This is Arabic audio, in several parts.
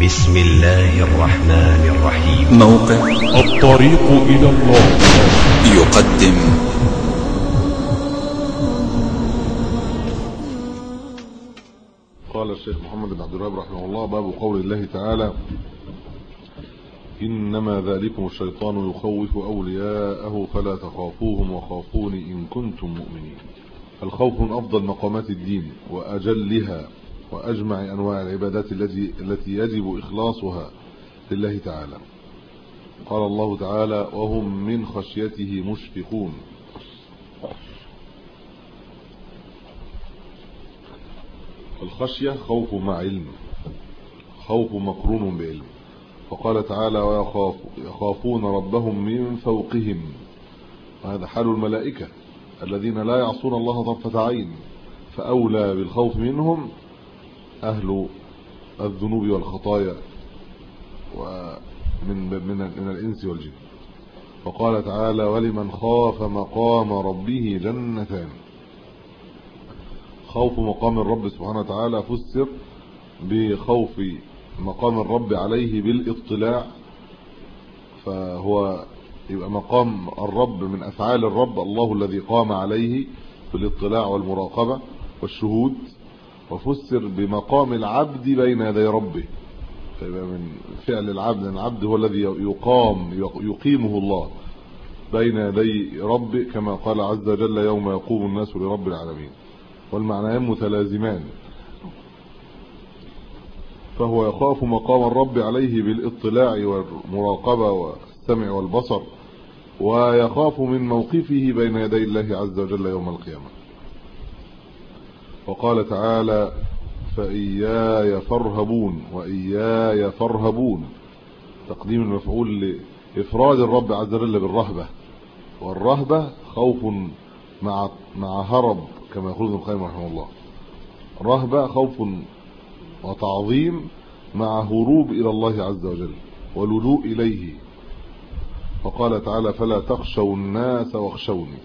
بسم الله الرحمن الرحيم. موقع الطريق إلى الله يقدم قال الشيخ محمد بن عبد الوهاب رحمه الله: باب قول الله تعالى: إنما ذلكم الشيطان يخوف أولياءه فلا تخافوهم وخافون إن كنتم مؤمنين. الخوف من أفضل مقامات الدين وأجلها وأجمع أنواع العبادات التي يجب إخلاصها لله تعالى. قال الله تعالى: وهم من خشيته مشفقون. الخشية خوف مع علم، خوف مقرون بعلم. فقال تعالى: ويخافون ربهم من فوقهم. وهذا حال الملائكة الذين لا يعصون الله طرفة عين، فأولى بالخوف منهم أهل الذنوب والخطايا من الإنس والجن. وقال تعالى: ولمن خاف مقام ربه جنتان. خوف مقام الرب سبحانه وتعالى فسر بخوف مقام الرب عليه بالاطلاع، فهو يبقى مقام الرب من أفعال الرب، الله الذي قام عليه بالاطلاع والمراقبة والشهود. وفسر بمقام العبد بين يدي ربه، فيبقى من فعل العبد، العبد هو الذي يقيمه الله بين يدي ربه، كما قال عز وجل: يوم يقوم الناس لرب العالمين. والمعنيان متلازمان، فهو يخاف مقام الرب عليه بالاطلاع والمراقبة والسمع والبصر، ويخاف من موقفه بين يدي الله عز وجل يوم القيامة. وقال تعالى: فإياي فارهبون. وإياي فارهبون تقديم المفعول لإفراد الرب عز وجل بالرهبة، والرهبة خوف مع هرب، كما يقول ابن القيم رحمه الله. رهبة خوف وتعظيم مع هروب إلى الله عز وجل واللجوء إليه. فقال تعالى: فلا تخشوا الناس واخشوني.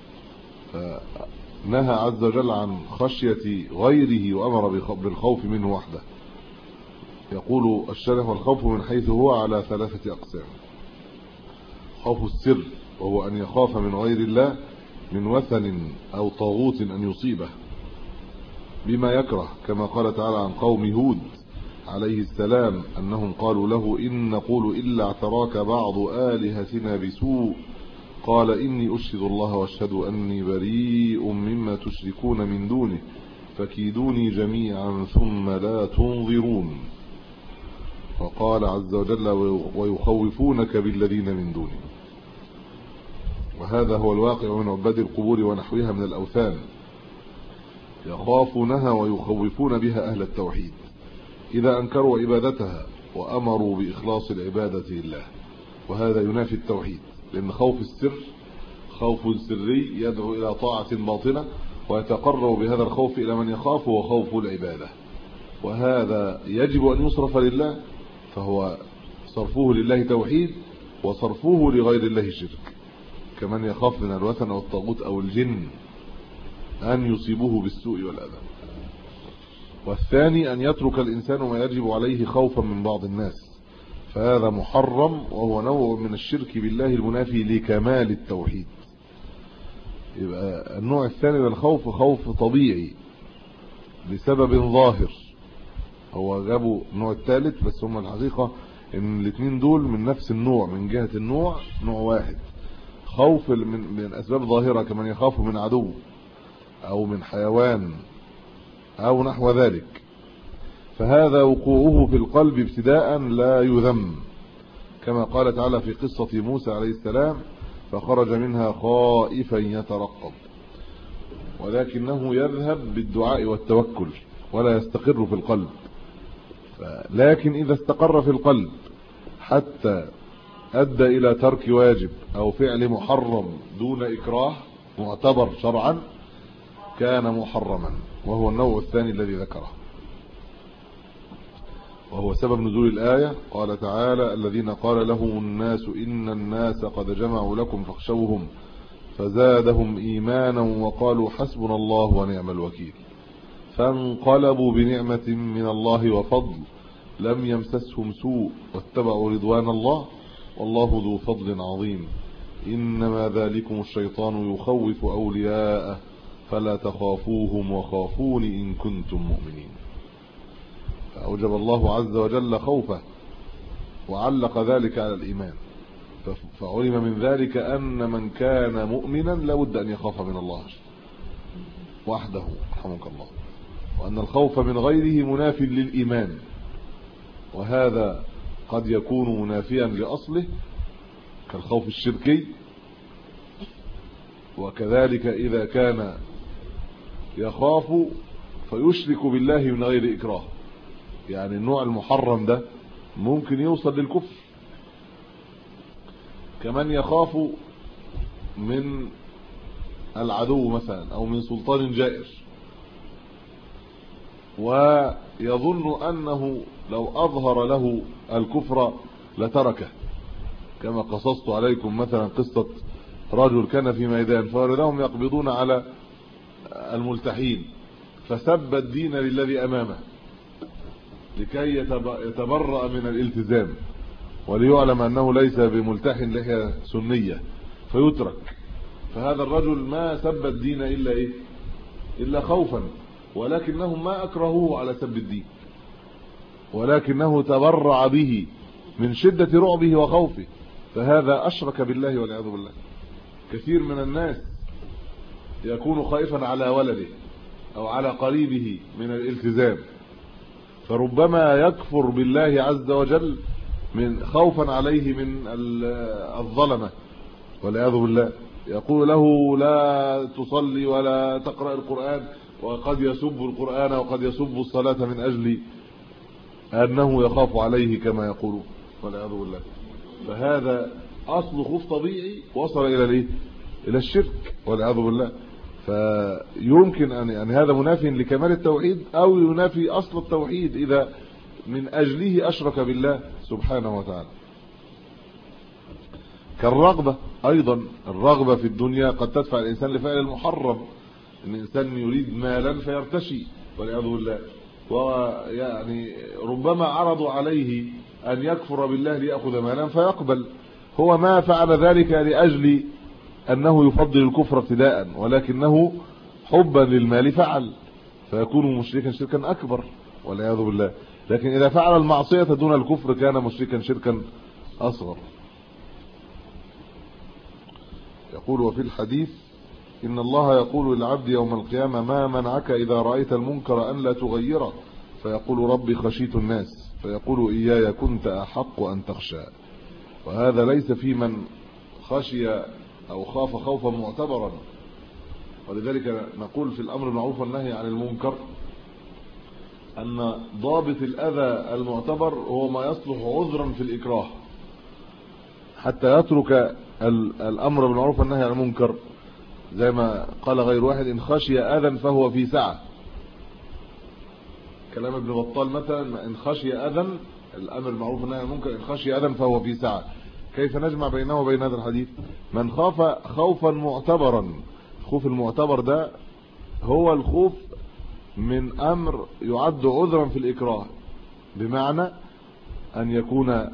نهى عز وجل عن خشية غيره وأمر بالخوف منه وحده. يقول الشارح: والخوف من حيث هو على ثلاثة أقسام: خوف السر، وهو أن يخاف من غير الله من وثن أو طاغوت أن يصيبه بما يكره، كما قال تعالى عن قوم هود عليه السلام أنهم قالوا له: إن نقول إلا اعتراك بعض آلهتنا بسوء، قال: إني أشهد الله واشهدوا أني بريء مما تشركون من دونه فكيدوني جميعا ثم لا تنظرون. وقال عز وجل: ويخوفونك بالذين من دونه. وهذا هو الواقع من عباد القبور ونحوها من الأوثان، يخافونها ويخوفون بها أهل التوحيد إذا أنكروا عبادتها وأمروا بإخلاص العبادة لله. وهذا ينافي التوحيد، لأن خوف السر خوف سري يدعو إلى طاعة باطنة، ويتقرب بهذا الخوف إلى من يخاف، وخوف العبادة. وهذا يجب أن يصرف لله، فهو صرفه لله توحيد، وصرفه لغير الله شرك، كمن يخاف من الوثن أو الطاغوت أو الجن أن يصيبوه بالسوء والأذى. والثاني أن يترك الإنسان ما يجب عليه خوفا من بعض الناس، فهذا محرم، وهو نوع من الشرك بالله المنافي لكمال التوحيد. يبقى النوع الثاني من الخوف خوف طبيعي بسبب ظاهر. هو جابوا النوع الثالث، بس هم الحقيقة ان الاثنين دول من نفس النوع، من جهة النوع نوع واحد. خوف من أسباب ظاهرة، كمن يخاف من عدو أو من حيوان أو نحو ذلك، فهذا وقوعه في القلب ابتداء لا يذم، كما قال تعالى في قصة موسى عليه السلام: فخرج منها خائفا يترقب. ولكنه يذهب بالدعاء والتوكل ولا يستقر في القلب. لكن إذا استقر في القلب حتى أدى إلى ترك واجب أو فعل محرم دون إكراه معتبر شرعا، كان محرما، وهو النوع الثاني الذي ذكره، وهو سبب نزول الآية. قال تعالى: الذين قال لهم الناس إن الناس قد جمعوا لكم فاخشوهم فزادهم إيمانا وقالوا حسبنا الله ونعم الوكيل. فانقلبوا بنعمة من الله وفضل لم يمسسهم سوء واتبعوا رضوان الله والله ذو فضل عظيم إنما ذلكم الشيطان يخوف أولياءه فلا تخافوهم وخافون إن كنتم مؤمنين. فأوجب الله عز وجل خوفه وعلق ذلك على الإيمان، فعلم من ذلك أن من كان مؤمنا لابد أن يخاف من الله وحده رحمك الله، وأن الخوف من غيره مناف للإيمان، وهذا قد يكون منافيا لأصله كالخوف الشركي، وكذلك إذا كان يخاف فيشرك بالله من غير إكراه، يعني النوع المحرم ده ممكن يوصل للكفر. كمان يخاف من العدو مثلا أو من سلطان جائر، ويظن أنه لو أظهر له الكفر لتركه، كما قصصت عليكم مثلا قصة رجل كان في ميدان فوردهم يقبضون على الملتحين فسب الدين للذي أمامه لكي يتبرأ من الالتزام وليعلم أنه ليس بملتح لحية سنية فيترك. فهذا الرجل ما سب الدين إلا خوفا، ولكنهم ما أكرهوه على سب الدين، ولكنه تبرع به من شدة رعبه وخوفه، فهذا أشرك بالله والعياذ بالله. كثير من الناس يكون خائفا على ولده أو على قريبه من الالتزام، فربما يكفر بالله عز وجل من خوفا عليه من الظلمة والعياذ بالله، يقول له لا تصلي ولا تقرأ القرآن، وقد يسب القرآن وقد يسب الصلاة من أجل أنه يخاف عليه كما يقول والعياذ بالله. فهذا أصل خوف طبيعي وصل إلى الشرك والعياذ بالله. فيمكن أن هذا منافي لكمال التوحيد أو ينافي أصل التوحيد إذا من أجله أشرك بالله سبحانه وتعالى. كالرغبة أيضا، الرغبة في الدنيا قد تدفع الإنسان لفعل المحرم، إن الإنسان يريد مالا فيرتشي والعياذ بالله، ويعني ربما عرضوا عليه أن يكفر بالله ليأخذ مالا فيقبل، هو ما فعل ذلك لأجل أنه يفضل الكفر ابتداء، ولكنه حبا للمال فعل، فيكون مشركا شركا أكبر والعياذ بالله. لكن إذا فعل المعصية دون الكفر كان مشركا شركا أصغر. يقول وفي الحديث إن الله يقول للعبد يوم القيامة ما منعك إذا رأيت المنكر أن لا تغيره، فيقول ربي خشيت الناس، فيقول إياي كنت أحق أن تخشى. وهذا ليس في من خشي أو خاف خوفا معتبرا، ولذلك نقول في الأمر بالمعروف والنهي عن المنكر أن ضابط الأذى المعتبر هو ما يصلح عذرا في الإكراه، حتى يترك الأمر بالمعروف والنهي عن المنكر، زي ما قال غير واحد إن خشي أذى فهو في سعة. كلام ابن بطال مثلا إن خشي أذى، الأمر بالمعروف والنهي عن المنكر، إن خشي أذى فهو في سعة. كيف نجمع بينه وبين هذا الحديث؟ من خاف خوفا معتبرا، الخوف المعتبر ده هو الخوف من أمر يعد عذرا في الإكراه، بمعنى أن يكون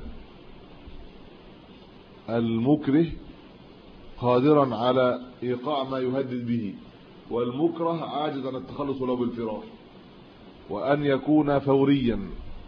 المكره قادرا على إيقاع ما يهدد به، والمكره عاجز عن التخلص له بالفرار، وأن يكون فوريا،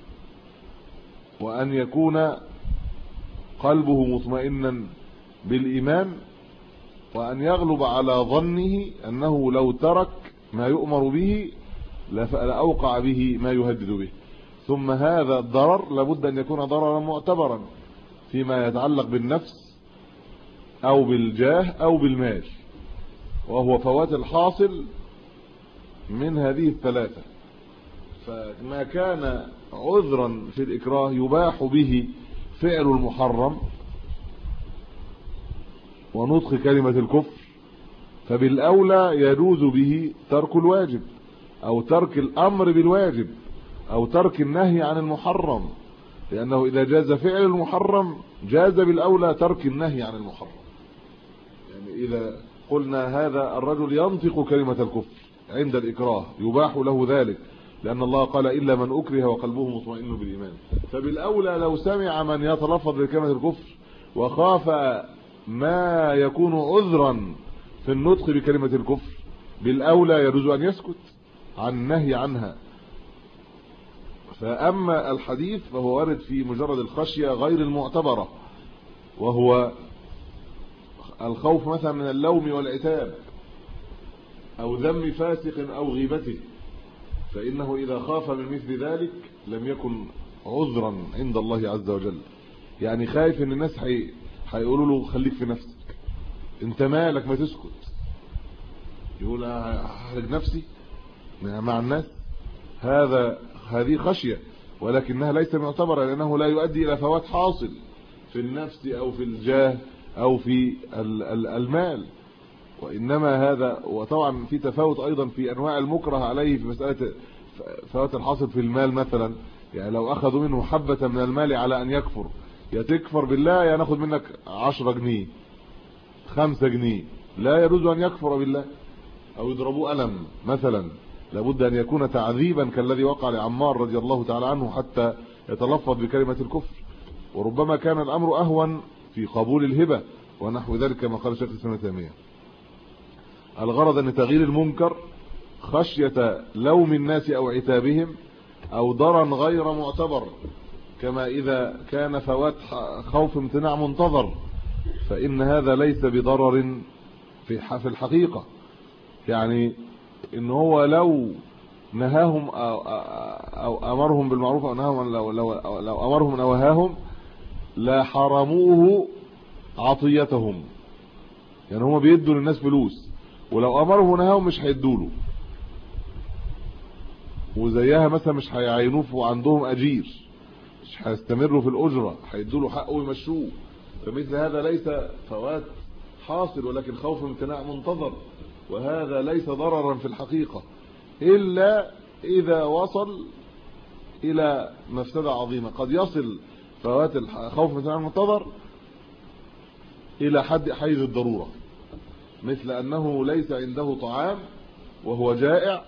وأن يكون قلبه مطمئنا بالإيمان، وأن يغلب على ظنه أنه لو ترك ما يؤمر به لأوقع به ما يهدد به. ثم هذا الضرر لابد أن يكون ضررا معتبرا فيما يتعلق بالنفس أو بالجاه أو بالمال، وهو فوات الحاصل من هذه الثلاثة. فما كان عذرا في الإكراه يباح به فعل المحرم ونطق كلمة الكفر، فبالأولى يجوز به ترك الواجب أو ترك الأمر بالواجب أو ترك النهي عن المحرم، لأنه إذا جاز فعل المحرم جاز بالأولى ترك النهي عن المحرم. يعني إذا قلنا هذا الرجل ينطق كلمة الكفر عند الإكراه يباح له ذلك، لأن الله قال إلا من أكره وقلبه مطمئن بالإيمان. فبالأولى لو سمع من يتلفظ بكلمة الكفر وخاف ما يكون عذرا في النطق بكلمة الكفر، بالأولى يجوز أن يسكت عن النهي عنها. فأما الحديث فهو وارد في مجرد الخشية غير المعتبرة، وهو الخوف مثلا من اللوم والعتاب أو ذم فاسق أو غيبته، فإنه إذا خاف من مثل ذلك لم يكن عذرا عند الله عز وجل. يعني خايف ان الناس هيقولوا له خليك في نفسك، انت مالك ما تسكت، يقول احرج نفسي مع الناس، هذه خشية، ولكنها ليس معتبرة، لأنه لا يؤدي إلى فوات حاصل في النفس أو في الجاه أو في المال، وإنما هذا. وطبعا في تفاوت أيضا في أنواع المكره عليه في مسألة فوات الحاصل في المال مثلا. يعني لو أخذوا منه حبة من المال على أن يكفر، يا تكفر بالله يا ناخذ منك 10 جنيه 5 جنيه، لا يجوز أن يكفر بالله. أو يضربوا ألم مثلا، لابد أن يكون تعذيبا كالذي وقع لعمار رضي الله تعالى عنه حتى يتلفظ بكلمة الكفر. وربما كان الأمر أهون في قبول الهبة ونحو ذلك كما قال شيخ الإسلام ابن تيمية. الغرض أن تغيير المنكر خشية لوم الناس أو عتابهم أو ضرر غير معتبر، كما إذا كان فوات خوف امتناع منتظر، فإن هذا ليس بضرر في الحقيقة. يعني إن هو لو نهاهم أو أمرهم بالمعروف أو نهاهم لو أمرهم أو نهاهم لا حرموه عطيتهم. يعني هم بيدوا للناس فلوس، ولو أمرهم ونهاهم مش هيدوا له، وزيها مثلا مش هيعينوه وعندهم أجير، مش هيستمروا في الأجرة، هيدوا له حقه ويمشوه. فمثل هذا ليس فوات حاصل ولكن خوف امتناع منتظر، وهذا ليس ضررا في الحقيقة إلا إذا وصل إلى مفسدة عظيمة. قد يصل فوات الخوف امتناع منتظر إلى حد حيز الضرورة، مثل أنه ليس عنده طعام وهو جائع،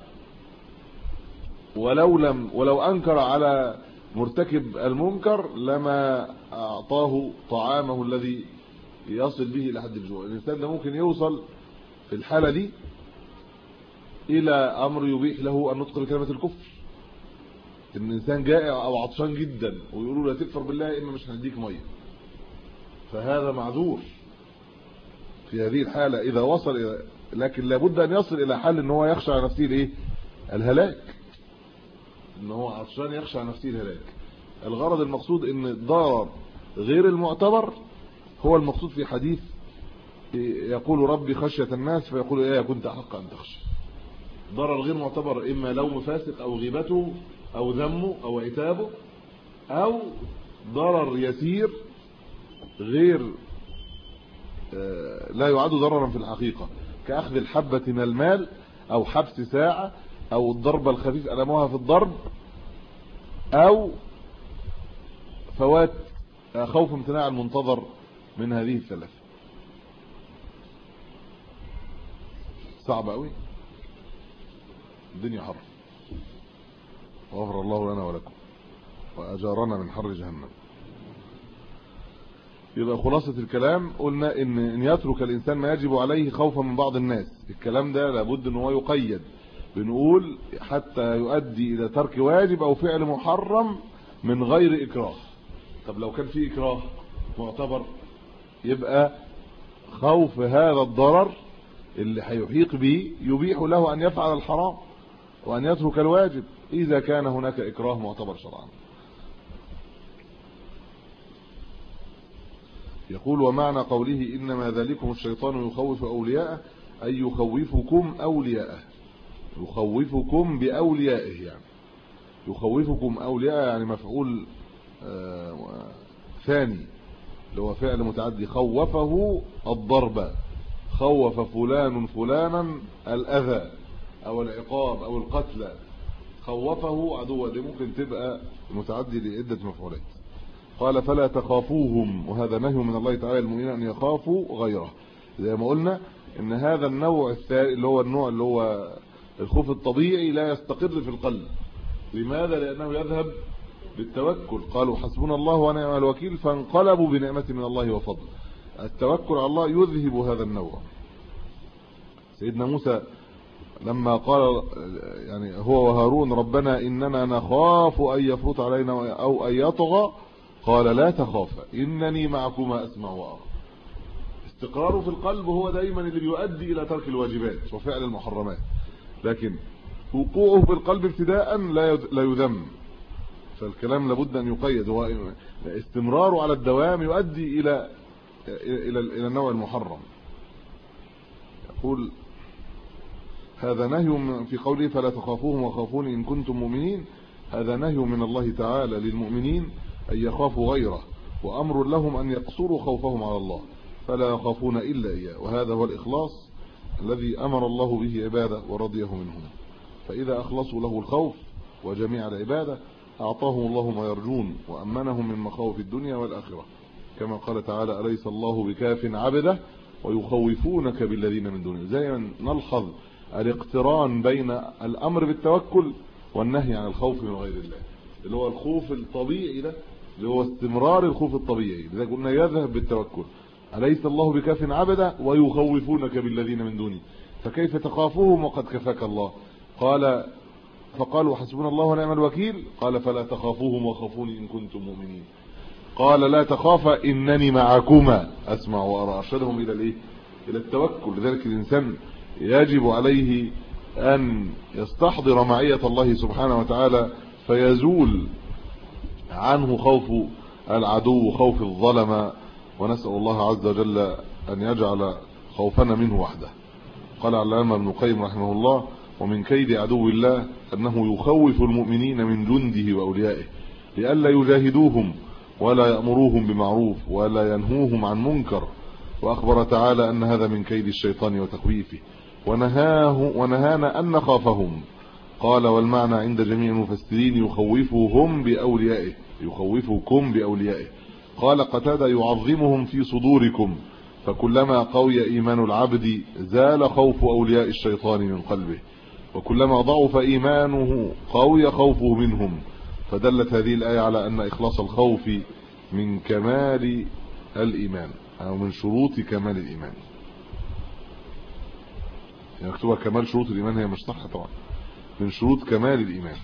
ولو أنكر على مرتكب المنكر لما أعطاه طعامه الذي يصل به إلى حد الجوع. الإنسان ده ممكن يوصل في الحالة دي إلى أمر يبيح له أن نطق بكلمة الكفر. إن الإنسان جائع أو عطشان جدا ويقولوا لا تكفر بالله إما مش هنديك مية، فهذا معذور في هذه الحالة إذا وصل إلى، لكن لابد أن يصل إلى حال إن هو يخشى على نفسه الإيه؟ الهلاك، إن هو عطشان يخشى على نفسه الهلاك. الغرض المقصود إن الضرر غير المعتبر هو المقصود في حديث يقول ربي خشية الناس فيقول إيه كنت أحق أن تخشى. ضرر غير معتبر إما لوم فاسق أو غيبته أو ذمه أو عتابه، أو ضرر يسير غير لا يعد ضررا في الحقيقة، كأخذ الحبة من المال أو حبس ساعة أو الضربة الخفيف ألمها في الضرب، أو فوات خوف امتناع المنتظر من هذه الثلاثة. صعب قوي، الدنيا حر، وغفر الله لنا ولكم وأجارنا من حر جهنم. يبقى خلاصة الكلام قلنا إن يترك الإنسان ما يجب عليه خوفا من بعض الناس. الكلام ده لابد إن هو يقيد، بنقول حتى يؤدي إلى ترك واجب أو فعل محرم من غير إكراه. طب لو كان في إكراه معتبر يبقى خوف هذا الضرر اللي هيحيق به يبيح له أن يفعل الحرام وأن يترك الواجب إذا كان هناك إكراه معتبر شرعا. يقول ومعنى قوله إنما ذلكم الشيطان يخوف أولياءه أي يخوفكم أولياءه، يخوفكم بأوليائه، يعني يخوفكم أولياءه يعني مفعول ثاني اللي هو فعل متعدي. خوفه الضرب، خوف فلان فلانا الأذى أو العقاب أو القتل، خوفه عدوه، دي ممكن تبقى متعدي لعدة مفعولات. قال فلا تخافوهم، وهذا نهي من الله تعالى المؤمنين أن يخافوا غيره. زي ما قلنا ان هذا النوع الثاني اللي هو النوع اللي هو الخوف الطبيعي لا يستقر في القلب، لماذا؟ لأنه يذهب بالتوكل. قالوا حسبنا الله ونعم الوكيل فانقلبوا بنعمة من الله وفضل. التوكل على الله يذهب هذا النوع. سيدنا موسى لما قال يعني هو وهارون ربنا إننا نخاف أن يفرط علينا أو أن يطغى قال لا تخافا إنني معكما أسمع وأرى. استقراره في القلب هو دايما اللي بيؤدي إلى ترك الواجبات وفعل المحرمات، لكن وقوعه في القلب ابتداء لا يذم. فالكلام لابد أن يقيد، هو استمراره على الدوام يؤدي إلى النوع المحرم. يقول هذا نهي في قوله فلا تخافوهم وخافوني إن كنتم مؤمنين. هذا نهي من الله تعالى للمؤمنين أن يخافوا غيره، وأمر لهم أن يقصروا خوفهم على الله فلا يخافون إلا إياه. وهذا هو الإخلاص الذي أمر الله به عباده ورضيه منهم. فإذا أخلصوا له الخوف وجميع العبادة أعطاهم الله ما يرجون وأمنهم من مخاوف الدنيا والآخرة، كما قال تعالى أليس الله بكاف عبده ويخوفونك بالذين من دونه. زي ما نلحظ الاقتران بين الأمر بالتوكل والنهي عن الخوف من غير الله، اللي هو الخوف الطبيعي ده، اللي هو استمرار الخوف الطبيعي. لذلك قلنا يذهب بالتوكل. أليس الله بكاف عبده ويخوفونك بالذين من دونه، فكيف تخافوهم وقد كفاك الله؟ قال فقالوا حسبنا الله ونعم الوكيل قال فلا تخافوهم وخافوني إن كنتم مؤمنين. قال لا تخافا إنني معكما أسمع وأرى. أرشدهم إلى الإيه؟ إلى التوكل. لذلك الإنسان يجب عليه أن يستحضر معية الله سبحانه وتعالى فيزول عنه خوف العدو خوف الظلم، ونسأل الله عز وجل أن يجعل خوفنا منه وحده. قال العلامة ابن القيم رحمه الله ومن كيد عدو الله أنه يخوف المؤمنين من جنده وأوليائه لئلا يجاهدوهم ولا يأمروهم بمعروف ولا ينهوهم عن منكر. وأخبر تعالى أن هذا من كيد الشيطان وتخويفه ونهانا أن نخافهم. قال والمعنى عند جميع المفسرين يخوفهم بأوليائه يخوفكم بأوليائه. قال قتادة يعظمهم في صدوركم، فكلما قوي إيمان العبد زال خوف أولياء الشيطان من قلبه، وكلما ضعف إيمانه قوي خوفه منهم. فدلت هذه الآية على أن إخلاص الخوف من كمال الإيمان أو من شروط كمال الإيمان. يعني مكتوبة كمال شروط الإيمان، هي مش صح طبعا، من شروط كمال الإيمان.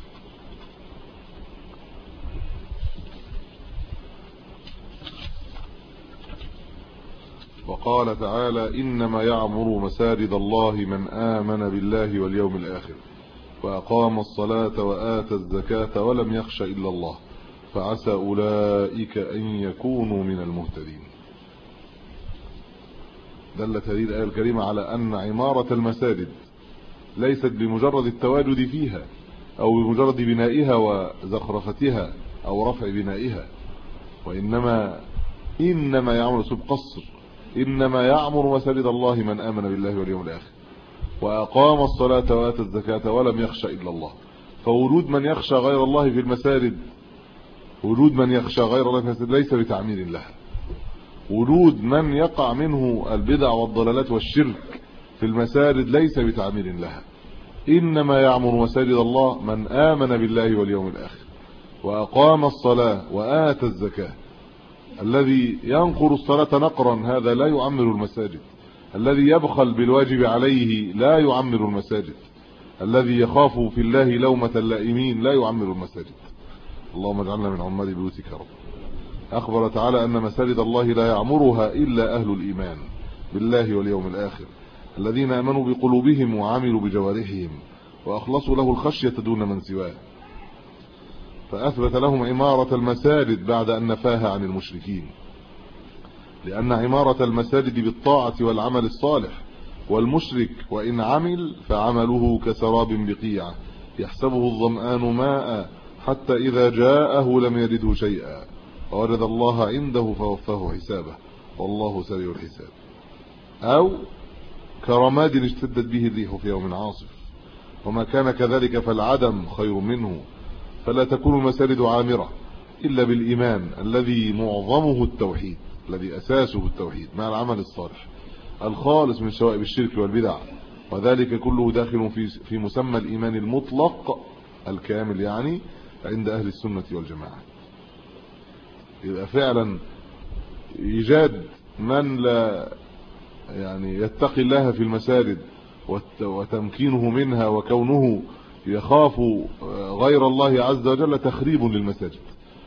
وقال تعالى إنما يعمر مساجد الله من آمن بالله واليوم الآخر وأقام الصلاة وآتى الزكاة ولم يخش إلا الله فعسى أولئك أن يكونوا من المهتدين. دلت هذه الآية الكريمة على أن عمارة المساجد ليست بمجرد التواجد فيها أو بمجرد بنائها وزخرفتها أو رفع بنائها، وإنما يعمر سب قصر إنما يعمر مساجد الله من آمن بالله واليوم الآخر وأقام الصلاة وآتى الزكاة ولم يخش إلا الله. فوجود من يخشى غير الله في المساجد، وجود من يخشى غير الله في المساجد ليس بتعمير لها. وجود من يقع منه البدع والضلالات والشرك في المساجد ليس بتعمير لها. إنما يعمر مساجد الله من آمن بالله واليوم الآخر وأقام الصلاة وآتى الزكاة. الذي ينقر الصلاة نقرا هذا لا يعمر المساجد، الذي يبخل بالواجب عليه لا يعمر المساجد، الذي يخاف في الله لومة اللائمين لا يعمر المساجد. اللهم اجعلنا من عمال بيوتك يا رب. أخبر تعالى أن مساجد الله لا يعمرها إلا أهل الإيمان بالله واليوم الآخر الذين آمنوا بقلوبهم وعملوا بجوارحهم وأخلصوا له الخشية دون من سواه، فأثبت لهم عمارة المساجد بعد أن نفاها عن المشركين، لأن عمارة المساجد بالطاعة والعمل الصالح، والمشرك وإن عمل فعمله كسراب بقيعة يحسبه الظمآن ماء حتى إذا جاءه لم يجده شيئا ووجد الله عنده فوفاه حسابه والله سريع الحساب. أو كرماد اشتدت به الريح في يوم عاصف، وما كان كذلك فالعدم خير منه. فلا تكون المساجد عامرة إلا بالإيمان الذي معظمه التوحيد، الذي أساسه التوحيد مع العمل الصالح الخالص من شوائب الشرك والبدع، وذلك كله داخل في مسمى الإيمان المطلق الكامل يعني عند أهل السنة والجماعة. يبقى فعلا إيجاد من لا يعني يتقي الله في المساجد وتمكينه منها وكونه يخاف غير الله عز وجل تخريب للمساجد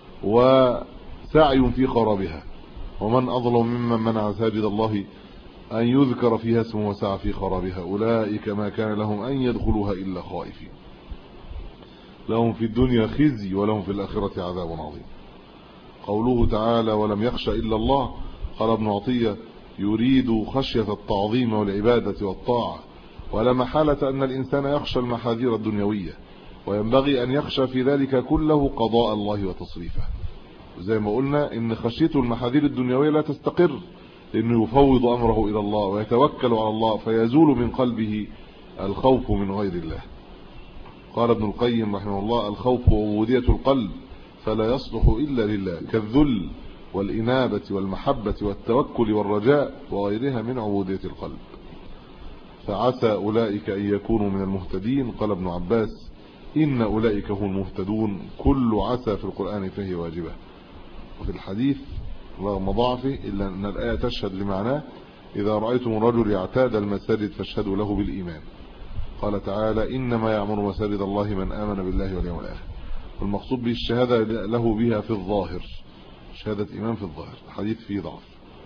وسعي في خرابها. ومن أظلم ممن منع مساجد الله أن يذكر فيها اسمه وسعى في خرابها أولئك ما كان لهم أن يدخلوها إلا خائفين لهم في الدنيا خزي ولهم في الآخرة عذاب عظيم. قوله تعالى ولم يخش إلا الله، قال ابن عطية يريد خشية التعظيم والعبادة والطاعة، ولا محالة أن الإنسان يخشى المحاذير الدنيوية، وينبغي أن يخشى في ذلك كله قضاء الله وتصريفه. زي ما قلنا إن خشيته المحاذير الدنيوية لا تستقر، لأنه يفوض أمره إلى الله ويتوكل على الله، فيزول من قلبه الخوف من غير الله. قال ابن القيم رحمه الله الخوف عبودية القلب فلا يصلح إلا لله، كالذل والإنابة والمحبة والتوكل والرجاء وغيرها من عبودية القلب. فعسى أولئك أن يكونوا من المهتدين. قال ابن عباس إن أولئك هم المهتدون. كل عسى في القرآن فهي واجبة. وفي الحديث رغم ضعفه إلا أن الآية تشهد لمعناه إذا رأيتم الرجل يعتاد المساجد فاشهدوا له بالإيمان. قال تعالى إنما يعمر مساجد الله من آمن بالله واليوم الآخر، والمقصود به الشهادة له بها في الظاهر، شهادة إيمان في الظاهر. الحديث فيه ضعف.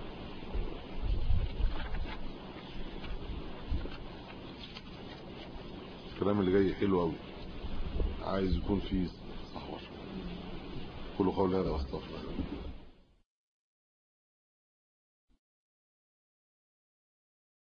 الكلام اللي جاي حلو قوي، عايز يكون فيه صحوة. كل قول هذا واستغفر.